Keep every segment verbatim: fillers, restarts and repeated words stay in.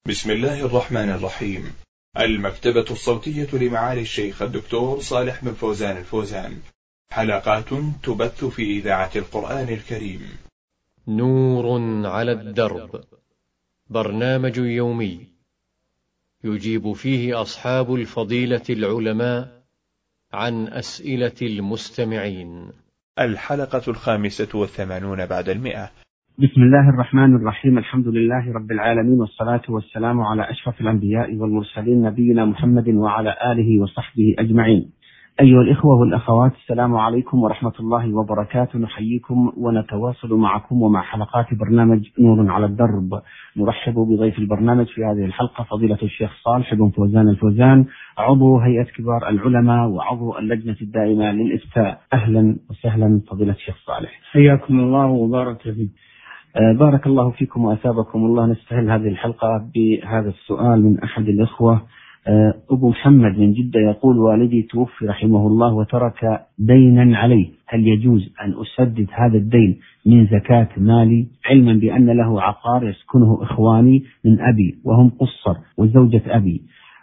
بسم الله الرحمن الرحيم. المكتبة الصوتية لمعالي الشيخ الدكتور صالح بن فوزان الفوزان، حلقات تبث في إذاعة القرآن الكريم. نور على الدرب، برنامج يومي يجيب فيه أصحاب الفضيلة العلماء عن أسئلة المستمعين. الحلقة الخامسة والثمانون بعد المئة. بسم الله الرحمن الرحيم. الحمد لله رب العالمين، والصلاة والسلام على أشرف الأنبياء والمرسلين، نبينا محمد وعلى آله وصحبه أجمعين. أيها الإخوة والأخوات، السلام عليكم ورحمة الله وبركاته. نحييكم ونتواصل معكم ومع حلقات برنامج نور على الدرب. نرحب بضيف البرنامج في هذه الحلقة فضيلة الشيخ صالح بن فوزان الفوزان، عضو هيئة كبار العلماء وعضو اللجنة الدائمة للإفتاء. أهلا وسهلا فضيلة الشيخ صالح، حياكم الله وبارك فيكم. بارك الله فيكم وأثابكم الله. نستهل هذه الحلقة بهذا السؤال من أحد الإخوة. أبو محمد من جدة يقول: والدي توفي رحمه الله وترك دينا عليه، هل يجوز أن أسدد هذا الدين من زكاة مالي، علما بأن له عقار يسكنه إخواني من أبي وهم قصر وزوجة أبي؟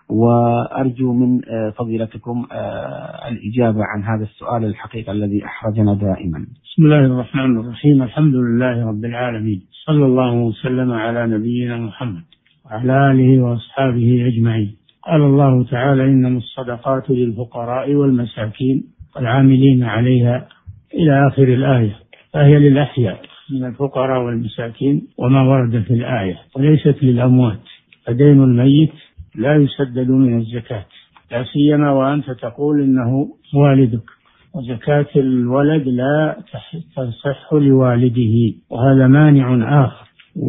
وأرجو من فضيلتكم الإجابة عن هذا السؤال الحقيقة الذي أحرجنا دائما. بسم الله الرحمن الرحيم. الحمد لله رب العالمين، صلى الله وسلم على نبينا محمد وعلى آله وأصحابه أجمعين. قال الله تعالى: إنما الصدقات للفقراء والمساكين والعاملين عليها إلى آخر الآية، فهي للأحياء من الفقراء والمساكين وما ورد في الآية، وليست للأموات. فدين الميت لا يسدد من الزكاة، لا سيما وأنت تقول إنه والدك، وزكاة الولد لا تصح لوالده، وهذا مانع آخر.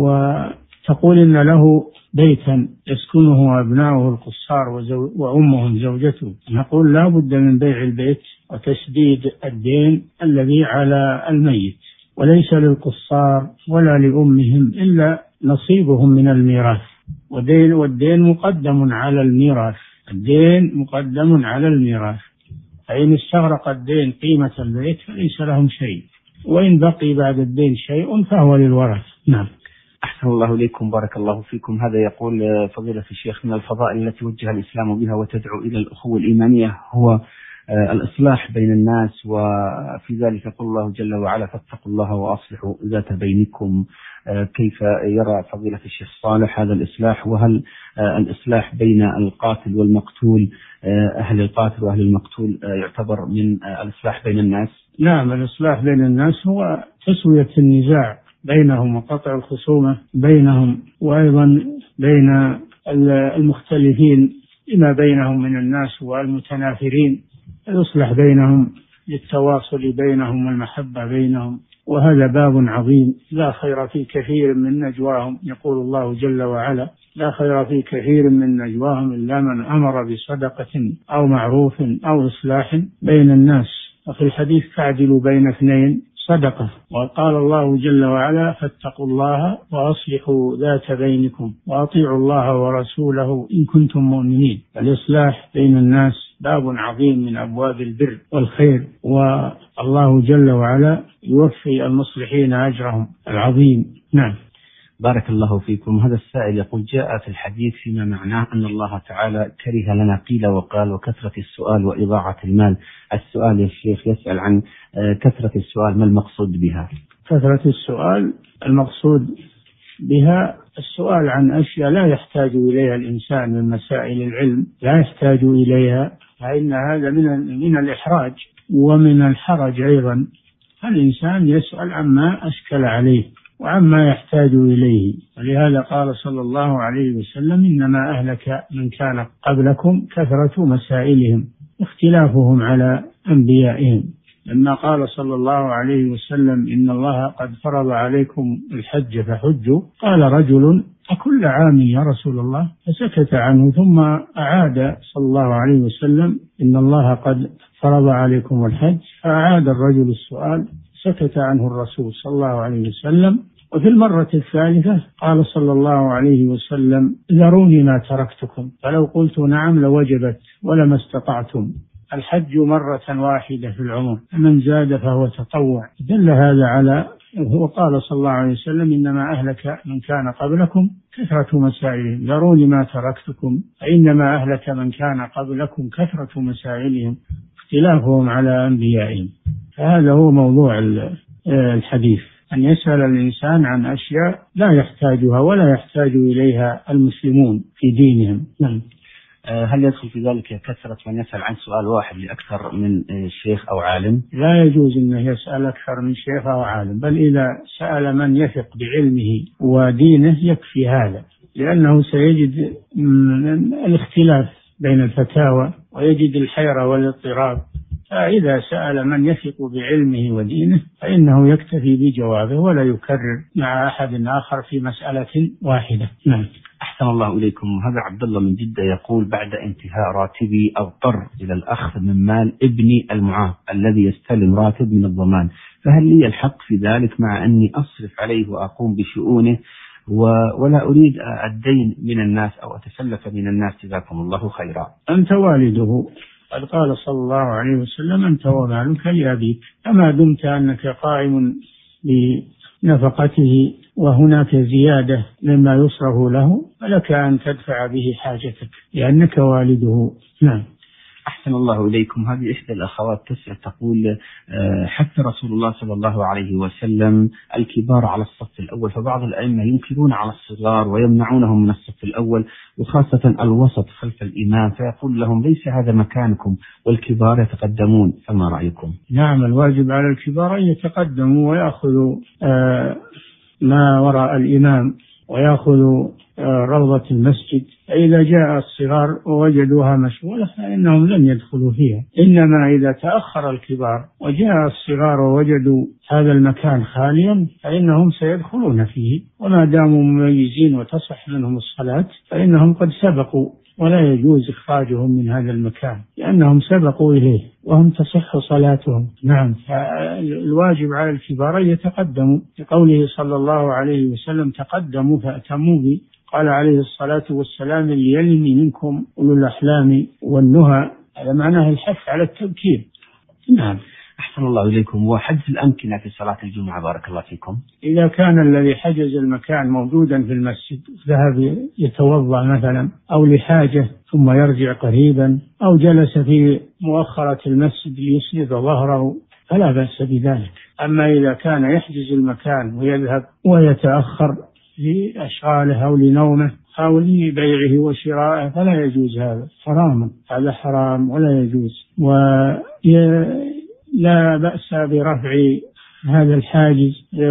وتقول إن له بيتا يسكنه أبناؤه القصار وأمهم زوجته، نقول لا بد من بيع البيت وتسديد الدين الذي على الميت، وليس للقصار ولا لأمهم إلا نصيبهم من الميراث، والدين, والدين مقدم على الميراث، الدين مقدم على الميراث. فإن استغرق الدين قيمة البيت فليس لهم شيء، وإن بقي بعد الدين شيء فهو للورث. نعم. أحسن الله إليكم، بارك الله فيكم. هذا يقول فضيلة الشيخ: من الفضائل التي وجه الإسلام بها وتدعو إلى الأخوة الإيمانية هو الإصلاح بين الناس، وفي ذلك يقول الله جل وعلا: فاتقوا الله وأصلحوا ذات بينكم. كيف يرى فضيلة الشيخ صالح هذا الإصلاح؟ وهل الإصلاح بين القاتل والمقتول، أهل القاتل وأهل المقتول، يعتبر من الإصلاح بين الناس؟ نعم، الإصلاح بين الناس هو تسوية النزاع بينهم وقطع الخصومة بينهم، وأيضا بين المختلفين لما بينهم من الناس والمتنافرين، يصلح بينهم للتواصل بينهم والمحبة بينهم، وهذا باب عظيم لا خير في كثير من نجواهم. يقول الله جل وعلا: لا خير في كثير من نجواهم إلا من أمر بصدقة أو معروف أو إصلاح بين الناس. وفي الحديث: تعدل بين اثنين صدقة. وقال الله جل وعلا: فاتقوا الله وأصلحوا ذات بينكم وأطيعوا الله ورسوله إن كنتم مؤمنين. الإصلاح بين الناس باب عظيم من أبواب البر والخير، والله جل وعلا يوفي المصلحين أجرهم العظيم. نعم. بارك الله فيكم. هذا السائل يقول: جاء في الحديث فيما معناه أن الله تعالى كره لنا قيل وقال وكثرة السؤال وإضاعة المال. السؤال يا شيخ يسأل عن كثرة السؤال، ما المقصود بها؟ كثرة السؤال المقصود بها السؤال عن أشياء لا يحتاج إليها الإنسان من مسائل العلم، لا يحتاج إليها، فإن هذا من من الإحراج ومن الحرج أيضا. الإنسان يسأل عما أشكل عليه وعما يحتاج إليه. ولهذا قال صلى الله عليه وسلم: إنما أهلك من كان قبلكم كثرة مسائلهم اختلافهم على أنبيائهم. لما قال صلى الله عليه وسلم: إن الله قد فرض عليكم الحج فحجوا، قال رجل: أكل عام يا رسول الله؟ فسكت عنه، ثم أعاد صلى الله عليه وسلم: إن الله قد فرض عليكم الحج، فأعاد الرجل السؤال، سكت عنه الرسول صلى الله عليه وسلم. وفي المرة الثالثة قال صلى الله عليه وسلم: ذروني ما تركتكم، فلو قلت نعم لوجبت ولما استطعتم. الحج مرة واحدة في العمر، من زاد فهو تطوع. دل هذا على وقال صلى الله عليه وسلم إنما أهلك من كان قبلكم كثرة مسائلهم ذروني ما تركتكم فإنما أهلك من كان قبلكم كثرة مسائلهم اختلافهم على أنبيائهم. فهذا هو موضوع الحديث، أن يسأل الإنسان عن أشياء لا يحتاجها ولا يحتاج إليها المسلمون في دينهم. نعم. هل يدخل في ذلك كثرة من يسأل عن سؤال واحد لأكثر من شيخ أو عالم؟ لا يجوز أنه يسأل أكثر من شيخ أو عالم، بل إذا سأل من يثق بعلمه ودينه يكفي هذا، لأنه سيجد الاختلاف بين الفتاوى ويجد الحيرة والاضطراب. فإذا سأل من يثق بعلمه ودينه فإنه يكتفي بجوابه ولا يكرر مع أحد آخر في مسألة واحدة. نعم. أحسن الله إليكم. هذا عبد الله من جدة يقول بعد انتهاء راتبي أضطر إلى الأخذ من مال ابني المعاق الذي يستلم راتب من الضمان، فهل لي الحق في ذلك مع أني أصرف عليه وأقوم بشؤونه ولا أريد الدين من الناس أو أتسلف من الناس؟ جزاكم الله خيرا. أنت والده، قد قال صلى الله عليه وسلم أنت ومالك لأبيك، أما دمت أنك قائم بنفقته وهناك زيادة مما يصرف له فلك أن تدفع به حاجتك لأنك والده. نعم. أحسن الله إليكم. هذه إحدى الأخوات تسأل تقول حث رسول الله صلى الله عليه وسلم الكبار على الصف الأول، فبعض الأئمة ينكرون على الصغار ويمنعونهم من الصف الأول وخاصة الوسط خلف الإمام، فيقول لهم ليس هذا مكانكم والكبار يتقدمون، فما رأيكم؟ نعم، الواجب على الكبار أن يتقدموا ويأخذوا ما وراء الإمام ويأخذوا روضة المسجد، فإذا جاء الصغار ووجدوها مشغولة فإنهم لن يدخلوا فيها، إنما إذا تأخر الكبار وجاء الصغار ووجدوا هذا المكان خاليا فإنهم سيدخلون فيه، وما داموا مميزين وتصح منهم الصلاة فإنهم قد سبقوا ولا يجوز إخراجهم من هذا المكان لأنهم سبقوا إليه وهم تصح صلاتهم. نعم. الواجب على الكبار يتقدموا، لقوله صلى الله عليه وسلم تقدموا فأتموا بي، قال عليه الصلاة والسلام ليلني منكم أولو الأحلام والنهى، هذا معناه الحث على التبكير. نعم. أحسن الله إليكم. وحجز الأمكنة في صلاة الجمعة بارك الله فيكم، إذا كان الذي حجز المكان موجودا في المسجد ذهب يتوضأ مثلا أو لحاجة ثم يرجع قريبا أو جلس في مؤخرة المسجد ليسند ظهره فلا بأس بذلك. أما إذا كان يحجز المكان ويذهب ويتأخر لأشغاله أو لنومه أو لبيعه وشرائه فلا يجوز، هذا حرام، هذا حرام ولا يجوز. ولا بأس برفع هذا الحاجز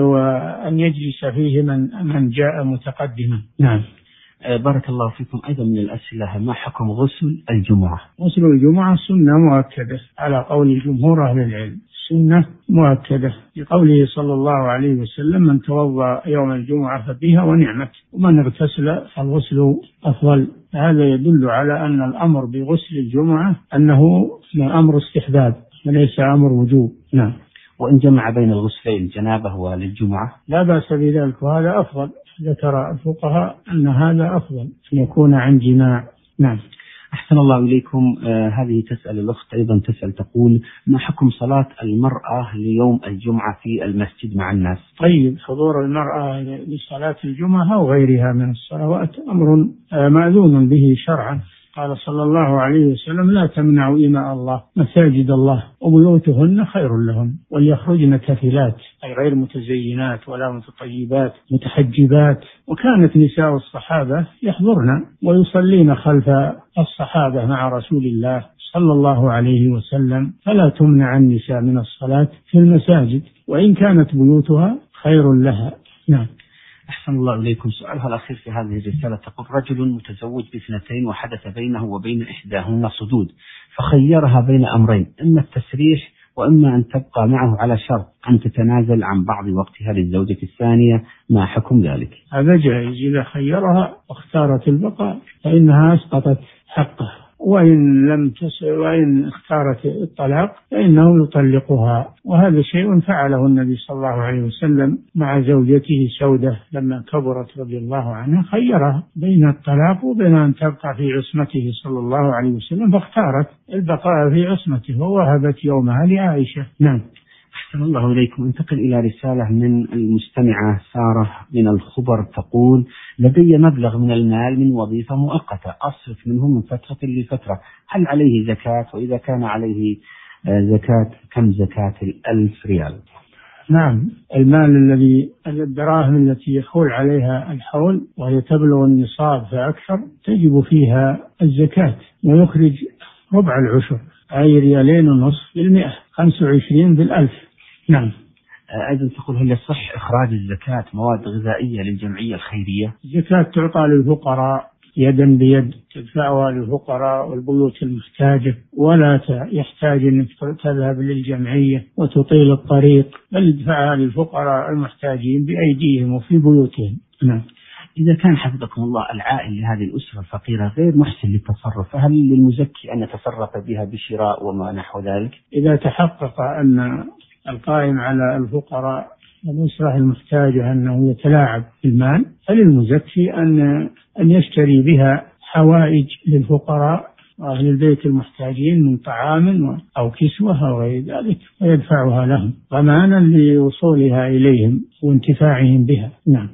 وأن يجلس فيه من من جاء متقدما. نعم. بارك الله فيكم. أيضا من الأسئلة ما حكم غسل الجمعة؟ غسل الجمعة سنة مؤكدة على قول جمهور أهل العلم، سنة مؤكدة لقوله صلى الله عليه وسلم من توضأ يوم الجمعة فبها ونعمت ومن اغتسل فالغسل أفضل. هذا يدل على أن الأمر بغسل الجمعة أنه أمر استحباب وليس أمر وجوب. نعم. وإن جمع بين الغسلين جنابه وللجمعة لا بأس بذلك وهذا أفضل، ذكر الفقهاء أن هذا أفضل أن يكون عن جماع. نعم. أحسن الله إليكم. آه هذه تسأل الأخت أيضا تسأل تقول ما حكم صلاة المرأة ليوم الجمعة في المسجد مع الناس؟ طيب، حضور المرأة لصلاة الجمعة أو غيرها من الصلوات أمر آه مأذون به شرعا، قال صلى الله عليه وسلم لا تمنعوا إماء الله مساجد الله وبيوتهن خير لهم وليخرجن كفلات أي غير متزينات ولا متطيبات متحجبات. وكانت نساء الصحابة يحضرن ويصلين خلف الصحابة مع رسول الله صلى الله عليه وسلم، فلا تمنع النساء من الصلاة في المساجد وإن كانت بيوتها خير لها. نعم. أحسن الله إليكم. سؤالها الأخير في هذه الرسالة تقول رجل متزوج باثنتين وحدث بينه وبين إحداهن صدود، فخيرها بين أمرين، إما التسريح وإما أن تبقى معه على شرط أن تتنازل عن بعض وقتها للزوجة الثانية، ما حكم ذلك؟ هذا جائز، إذا خيرها واختارت البقاء فإنها أسقطت حقه، وإن لم تسع وإن اختارت الطلاق فإنه يطلقها، وهذا شيء فعله النبي صلى الله عليه وسلم مع زوجته سودة لما كبرت رضي الله عنها، خيرها بين الطلاق وبين أن تبقى في عصمته صلى الله عليه وسلم، فاختارت البقاء في عصمته ووهبت يومها لعائشة. نعم. أحسن الله إليكم. انتقل إلى رسالة من المستمعة سارة من الخبر تقول: لدي مبلغ من المال من وظيفة مؤقتة أصرف منه من فترة لفترة، هل عليه زكاة؟ وإذا كان عليه زكاة كم زكاة الألف ريال؟ نعم، المال الذي الدراهم التي يحول عليها الحول وهي تبلغ النصاب فأكثر تجب فيها الزكاة، ويخرج ربع العشر أي ريالين ونصف بالمئة، خمسة وعشرين بالألف. نعم. أيضا تقول: هل يصح إخراج الزكاة مواد غذائية للجمعية الخيرية؟ الزكاة تعطى للفقراء يدا بيد، تدفعها للفقراء والبيوت المحتاجة، ولا يحتاج أن تذهب للجمعية وتطيل الطريق، بل ادفعها للفقراء المحتاجين بأيديهم وفي بيوتهم. نعم. إذا كان حفظكم الله العائل لهذه الأسرة الفقيرة غير محسن للتصرف، فهل للمزكي أن يتصرف بها بشراء وما نحو ذلك؟ إذا تحقق أن القائم على الفقراء الأسرة المحتاجة أنه يتلاعب بالمال، فللمزكي أن أن يشتري بها حوائج للفقراء وأهل البيت المحتاجين من طعام أو كسوة أو غير ذلك، ويدفعها لهم ضمانا لوصولها إليهم وانتفاعهم بها. نعم.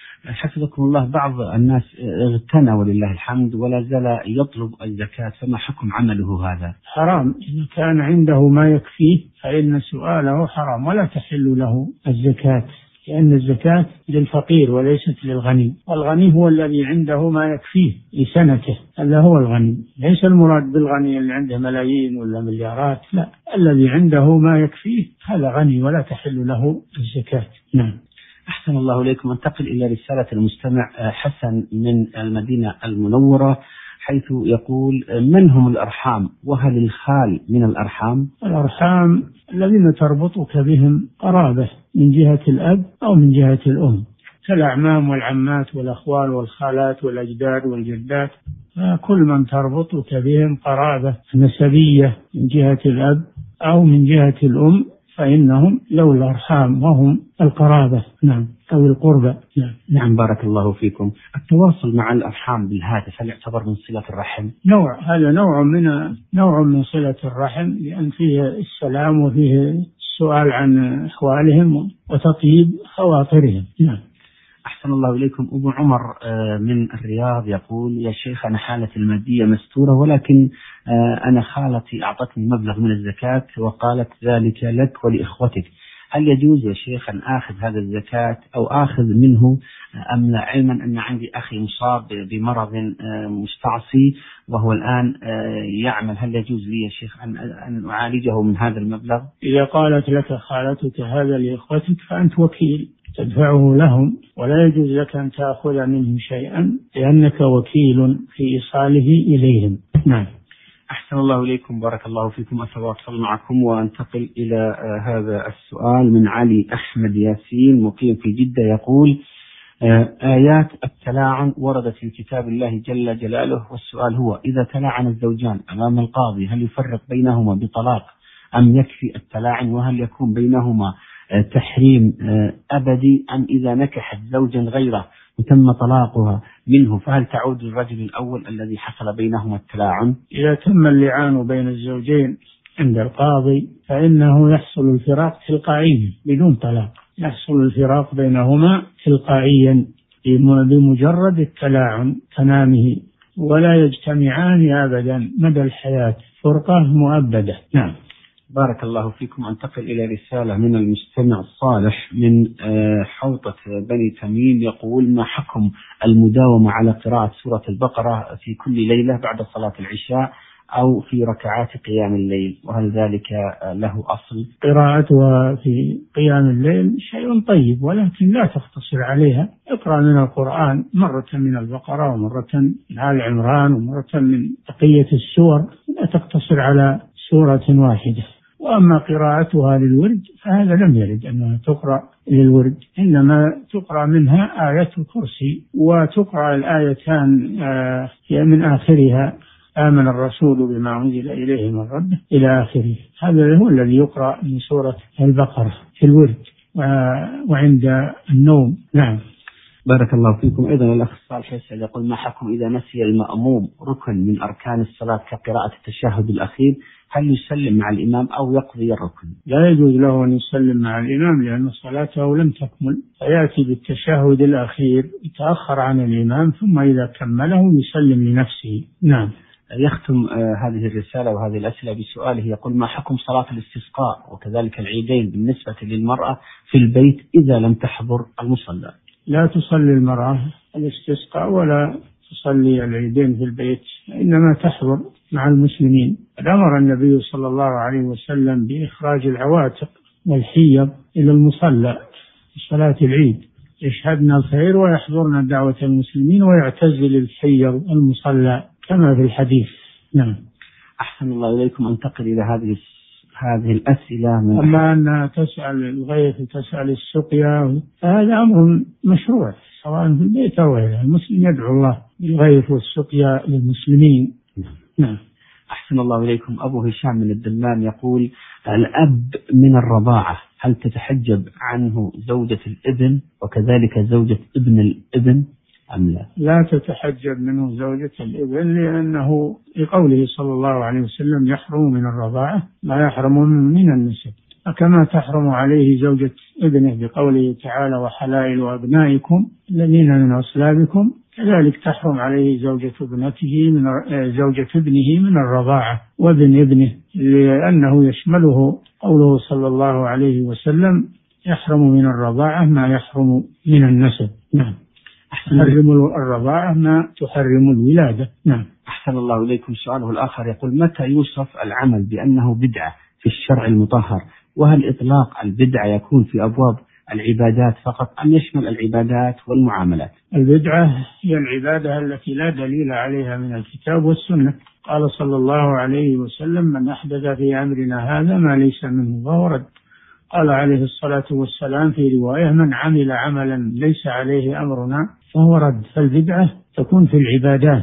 حفظكم الله، بعض الناس اغتنى ولله الحمد ولا زال يطلب الزكاة، فما حكم عمله هذا؟ حرام. إذا كان عنده ما يكفيه فإن سؤاله حرام، ولا تحل له الزكاة، لأن الزكاة للفقير وليست للغني، والغني هو الذي عنده ما يكفيه لسنته، هذا هو الغني، ليس المراد بالغني اللي عنده ملايين ولا مليارات، لا، الذي عنده ما يكفيه هذا غني ولا تحل له الزكاة. نعم. أحسن الله إليكم. انتقل إلى رسالة المستمع حسن من المدينة المنورة، حيث يقول: من هم الأرحام؟ وهل الخال من الأرحام؟ الأرحام الذين تربطك بهم قرابة من جهة الأب أو من جهة الأم، كالأعمام والعمات والأخوال والخالات والأجداد والجدات، كل من تربطك بهم قرابة نسبية من جهة الأب أو من جهة الأم فإنهم ذوي الأرحام وهم القرابة. نعم، أو القربة. نعم. نعم، بارك الله فيكم. التواصل مع الأرحام بالهاتف هل يعتبر من صلة الرحم؟ نوع، هذا نوع من نوع من صلة الرحم، لأن فيه السلام وفيه السؤال عن أحوالهم وتطيب خواطرهم. نعم. أحسن الله إليكم. أبو عمر من الرياض يقول: يا شيخ، أنا حالتي المادية مستورة، ولكن أنا خالتي أعطتني مبلغ من الزكاة وقالت ذلك لك ولإخوتك، هل يجوز يا شيخ أن آخذ هذا الزكاة أو آخذ منه أم لا، علما أن عندي أخي مصاب بمرض مستعصي وهو الآن يعمل، هل يجوز لي يا شيخ أن أن أعالجه من هذا المبلغ؟ إذا قالت لك خالتك هذا لإخوتك فأنت وكيل تدفعه لهم، ولا يجوز لك أن تأخذ منهم شيئا لأنك وكيل في إيصاله إليهم. نعم. أحسن الله إليكم، بارك الله فيكم. أتواصل معكم وأنتقل إلى هذا السؤال من علي أحمد ياسين مقيم في جدة، يقول: آيات التلاعن وردت في كتاب الله جل جلاله، والسؤال هو: إذا تلاعن الزوجان أمام القاضي هل يفرق بينهما بطلاق أم يكفي التلاعن؟ وهل يكون بينهما تحريم أبدي أم إذا نكحت زوجا غيره وتم طلاقها منه فهل تعود للرجل الأول الذي حصل بينهما التلاعن؟ إذا تم اللعان بين الزوجين عند القاضي فإنه يحصل الفراق تلقائيا بدون طلاق، يحصل الفراق بينهما تلقائيا بمجرد التلاعن تمامه، ولا يجتمعان أبدا مدى الحياة، فرقة مؤبدة. نعم. بارك الله فيكم. أنتقل إلى رسالة من المستمع الصالح من حوطة بني تميم، يقول: ما حكم المداومة على قراءة سورة البقرة في كل ليلة بعد صلاة العشاء أو في ركعات قيام الليل، وهل ذلك له أصل؟ قراءتها في قيام الليل شيء طيب، ولكن لا تقتصر عليها، اقرأ من القرآن مرة من البقرة ومرة من آل عمران ومرة من بقية السور، لا تقتصر على سورة واحدة. وأما قراءتها للورد فهذا لم يرد أنها تقرأ للورد، إنما تقرأ منها آية الكرسي، وتقرأ الآيتان من آخرها آمن الرسول بما أنزل إليه من ربه إلى آخره، هذا هو الذي يقرأ من سورة البقرة في الورد وعند النوم. نعم. بارك الله فيكم. أيضا الأخ الصالح يسأل يقول ما حكم إذا نسي المأموم ركن من أركان الصلاة كقراءة التشهد الأخير، هل يسلم مع الإمام أو يقضي الركن؟ لا يجوز له أن يسلم مع الإمام لأن صلاته لم تكمل، فيأتي بالتشهد الأخير يتأخر عن الإمام ثم إذا كمله يسلم لنفسه. نعم. يختم آه هذه الرسالة وهذه الأسئلة بسؤاله يقول ما حكم صلاة الاستسقاء وكذلك العيدين بالنسبة للمرأة في البيت إذا لم تحضر المصلى؟ لا تصلي المرأة الاستسقاء ولا تصلي العيدين في البيت، إنما تحضر مع المسلمين. أمر النبي صلى الله عليه وسلم بإخراج العواتق والحيض إلى المصلى في صلاة العيد، يشهدن الخير ويحضرن دعوة المسلمين ويعتزل الحيض المصلى كما في الحديث. نعم. أحسن الله إليكم. أنتقل إلى هذه هذه الأسئلة. من أما أن تسأل الغيث وتسأل السقيا فهذا أمر مشروع سواء في البيت أو غيره، المسلم يدعو الله بالغيث والسقيا للمسلمين. نعم. أحسن الله إليكم. أبو هشام من الدمام يقول الأب من الرضاعة هل تتحجب عنه زوجة الابن وكذلك زوجة ابن الابن أم لا؟ لا تتحجب منه زوجة الابن لأنه لقوله صلى الله عليه وسلم يحرم من الرضاعة ما يحرم من النسب، كما تحرم عليه زوجة ابنه بقوله تعالى وحلائل أبنائكم الذين من أصلابكم، كذلك تحرم عليه زوجة ابنته من زوجة ابنه من الرضاعة وابن ابنه، لأنه يشمله قوله صلى الله عليه وسلم يحرم من الرضاعة ما يحرم من النسب. نعم. تحرم الرضاعة ما تحرم الولادة. نعم. أحسن الله إليكم. سؤاله الآخر يقول متى يوصف العمل بأنه بدعة في الشرع المطهر، وهل إطلاق البدعة يكون في أبواب العبادات فقط أم يشمل العبادات والمعاملات؟ البدعة هي العبادة التي لا دليل عليها من الكتاب والسنة. قال صلى الله عليه وسلم من أحدث في أمرنا هذا ما ليس منه فهو رد. قال عليه الصلاة والسلام في رواية من عمل عملا ليس عليه أمرنا فهو رد. فالبدعة تكون في العبادات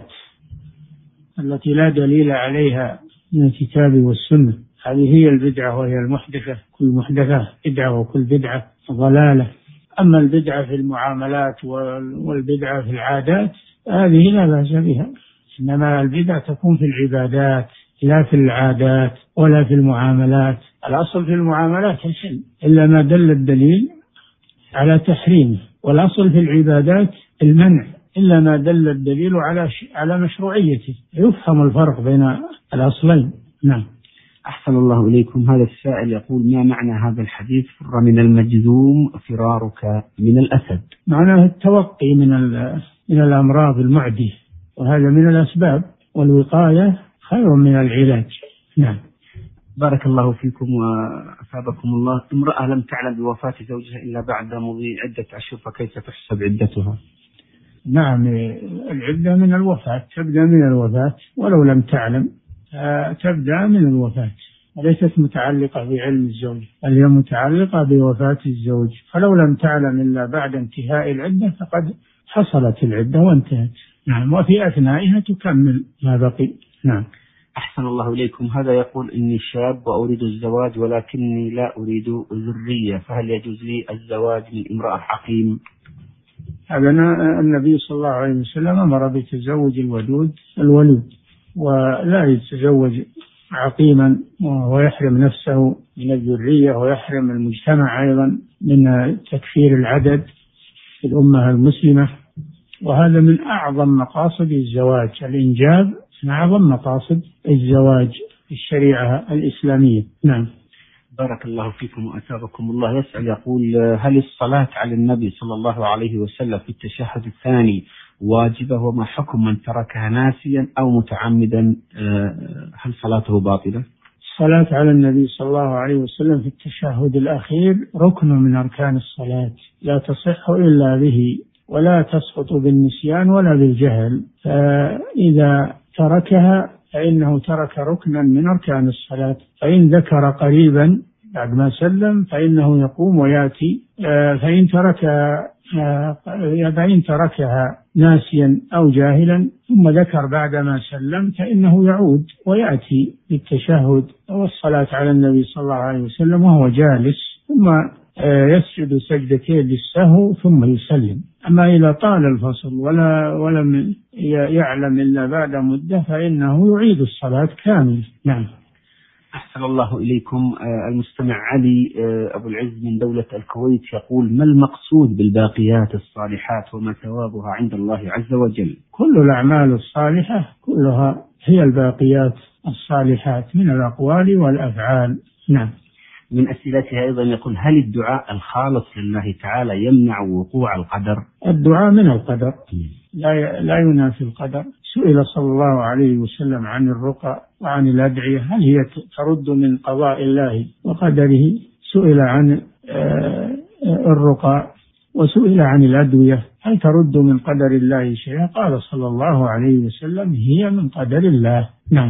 التي لا دليل عليها من الكتاب والسنة، هذه هي البدعة وهي المحدثة، كل محدثة بدعة وكل بدعة ضلالة. أما البدعة في المعاملات والبدعة في العادات هذه لا بأس بها، إنما البدعة تكون في العبادات لا في العادات ولا في المعاملات. الأصل في المعاملات الحل إلا ما دل الدليل على تحريمه، والأصل في العبادات المنع إلا ما دل الدليل على على مشروعيته. يفهم الفرق بين الأصلين. نعم. أحسن الله إليكم. هذا السائل يقول ما معنى هذا الحديث فر من المجذوم فرارك من الأسد؟ معناه التوقي من من الأمراض المعدية، وهذا من الأسباب، والوقاية خير من العلاج. نعم. بارك الله فيكم وأثابكم الله. امرأة لم تعلم بوفاة زوجها إلا بعد مضي عدة أشهر فكيف تحسب عدتها؟ نعم. العدة من الوفاة، تبدأ من الوفاة ولو لم تعلم تبدأ من الوفاة، وليست متعلقة بعلم الزوج، بل هي متعلقة بوفاة الزوج، فلو لم تعلم إلا بعد انتهاء العدة فقد حصلت العدة وانتهت. نعم. وفي أثنائها تكمل ما بقي. نعم. أحسن الله إليكم. هذا يقول إني شاب وأريد الزواج ولكني لا أريد ذرية، فهل يجوز لي الزواج من امرأة عقيم؟ هذا النبي صلى الله عليه وسلم أمر بتزوج الودود الولود، ولا يتزوج عقيما ويحرم نفسه من الذرية ويحرم المجتمع أيضا من تكفير العدد في الأمة المسلمة. وهذا من أعظم مقاصد الزواج، الإنجاب من أعظم مقاصد الزواج في الشريعة الإسلامية. نعم. بارك الله فيكم وأثابكم الله. يسأل يقول هل الصلاة على النبي صلى الله عليه وسلم في التشهد الثاني واجبة، وما حكم من تركها ناسيا أو متعمدا هل صلاته باطلة؟ الصلاة على النبي صلى الله عليه وسلم في التشهد الأخير ركن من أركان الصلاة لا تصح إلا به، ولا تسقط بالنسيان ولا بالجهل، فإذا تركها فإنه ترك ركنا من أركان الصلاة. فإن ذكر قريبا بعد ما سلم فإنه يقوم ويأتي، فإن ترك فإن تركها ناسيا أو جاهلا ثم ذكر بعد ما سلم فإنه يعود ويأتي بالتشهد والصلاة على النبي صلى الله عليه وسلم وهو جالس، ثم يسجد سجدتين للسهو ثم يسلم. أما إذا طال الفصل ولا ولم يعلم إلا بعد مدة فإنه يعيد الصلاة كاملة. نعم. أحسن الله إليكم. المستمع علي أبو العز من دولة الكويت يقول: ما المقصود بالباقيات الصالحات وما ثوابها عند الله عز وجل؟ كل الأعمال الصالحة كلها هي الباقيات الصالحات من الأقوال والأفعال. نعم. من أسئلتها أيضا يقول: هل الدعاء الخالص لله تعالى يمنع وقوع القدر؟ الدعاء من القدر، لا لا ينافي القدر. سئل صلى الله عليه وسلم عن الرقى وعن الأدعية هل هي ترد من قضاء الله وقدره. سئل عن الرقى وسئل عن الأدوية هل ترد من قدر الله شيئا، قال صلى الله عليه وسلم هي من قدر الله. نعم.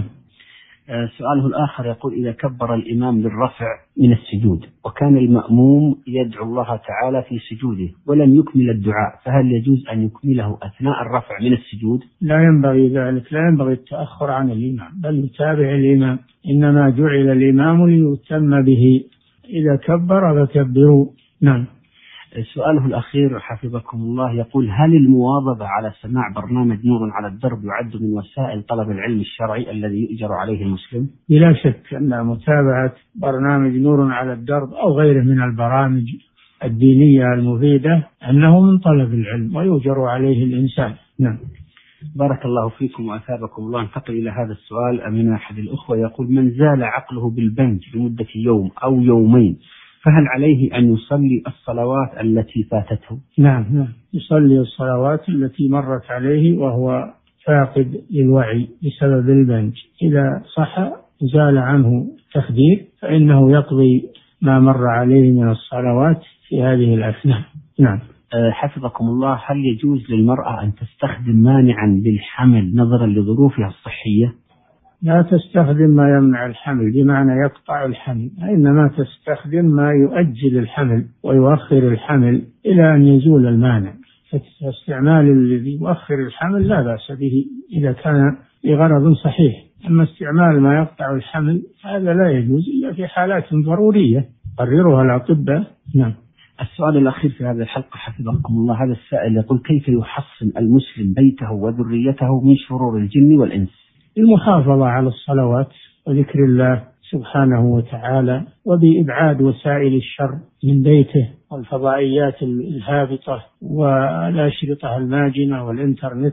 سؤاله الآخر يقول: إذا كبر الإمام للرفع من السجود وكان المأموم يدعو الله تعالى في سجوده ولم يكمل الدعاء، فهل يجوز أن يكمله أثناء الرفع من السجود؟ لا ينبغي ذلك، لا ينبغي التأخر عن الإمام، بل يتابع الإمام، إنما جعل الإمام ليتم به، إذا كبر فكبروا. نعم. سؤاله الأخير حفظكم الله يقول: هل المواظبة على سماع برنامج نور على الدرب يعد من وسائل طلب العلم الشرعي الذي يؤجر عليه المسلم؟ بلا شك أن متابعة برنامج نور على الدرب أو غيره من البرامج الدينية المفيدة أنه من طلب العلم ويؤجر عليه الإنسان. نعم. بارك الله فيكم وأثابكم الله. انتقل إلى هذا السؤال من أحد الأخوة يقول: من زال عقله بالبنج لمدة يوم أو يومين فهل عليه أن يصلي الصلوات التي فاتته؟ نعم نعم، يصلي الصلوات التي مرت عليه وهو فاقد للوعي بسبب البنج. إذا صح زال عنه تخدير فإنه يقضي ما مر عليه من الصلوات في هذه الأثناء. نعم. حفظكم الله، هل يجوز للمرأة أن تستخدم مانعا للحمل نظرا لظروفها الصحية؟ لا تستخدم ما يمنع الحمل بمعنى يقطع الحمل، إنما تستخدم ما يؤجل الحمل ويؤخر الحمل إلى أن يزول المانع. فاستعمال الذي يؤخر الحمل لا بأس به إذا كان لغرض صحيح، أما استعمال ما يقطع الحمل هذا لا يجوز إلا في حالات ضرورية قررها الأطباء. نعم. السؤال الأخير في هذه الحلقة حفظكم الله، هذا السائل يقول: كيف يحصن المسلم بيته وذريته من شرور الجن والإنس؟ المحافظة على الصلوات وذكر الله سبحانه وتعالى، وبإبعاد وسائل الشر من بيته والفضائيات الهابطة والأشرطة الماجنة والإنترنت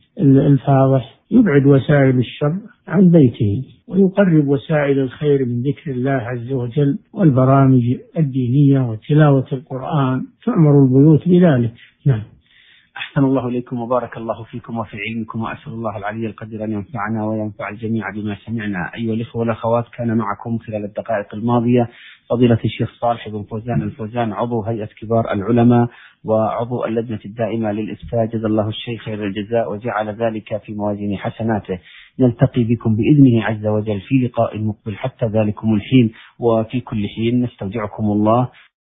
الفاضح. يبعد وسائل الشر عن بيته ويقرب وسائل الخير من ذكر الله عز وجل والبرامج الدينية وتلاوة القرآن، تؤمر البيوت بذلك. نعم. أحسن الله إليكم وبارك الله فيكم وفي علمكم، وأسأل الله العلي القدير أن ينفعنا وينفع الجميع بما سمعنا. أيها الإخوة والأخوات، كان معكم خلال الدقائق الماضية فضيلة الشيخ صالح بن فوزان الفوزان، عضو هيئة كبار العلماء وعضو اللجنة الدائمة للإفتاء، جزا الله الشيخ خير الجزاء وجعل ذلك في موازين حسناته. نلتقي بكم بإذنه عز وجل في لقاء مقبل، حتى ذلكم الحين وفي كل حين نستودعكم الله.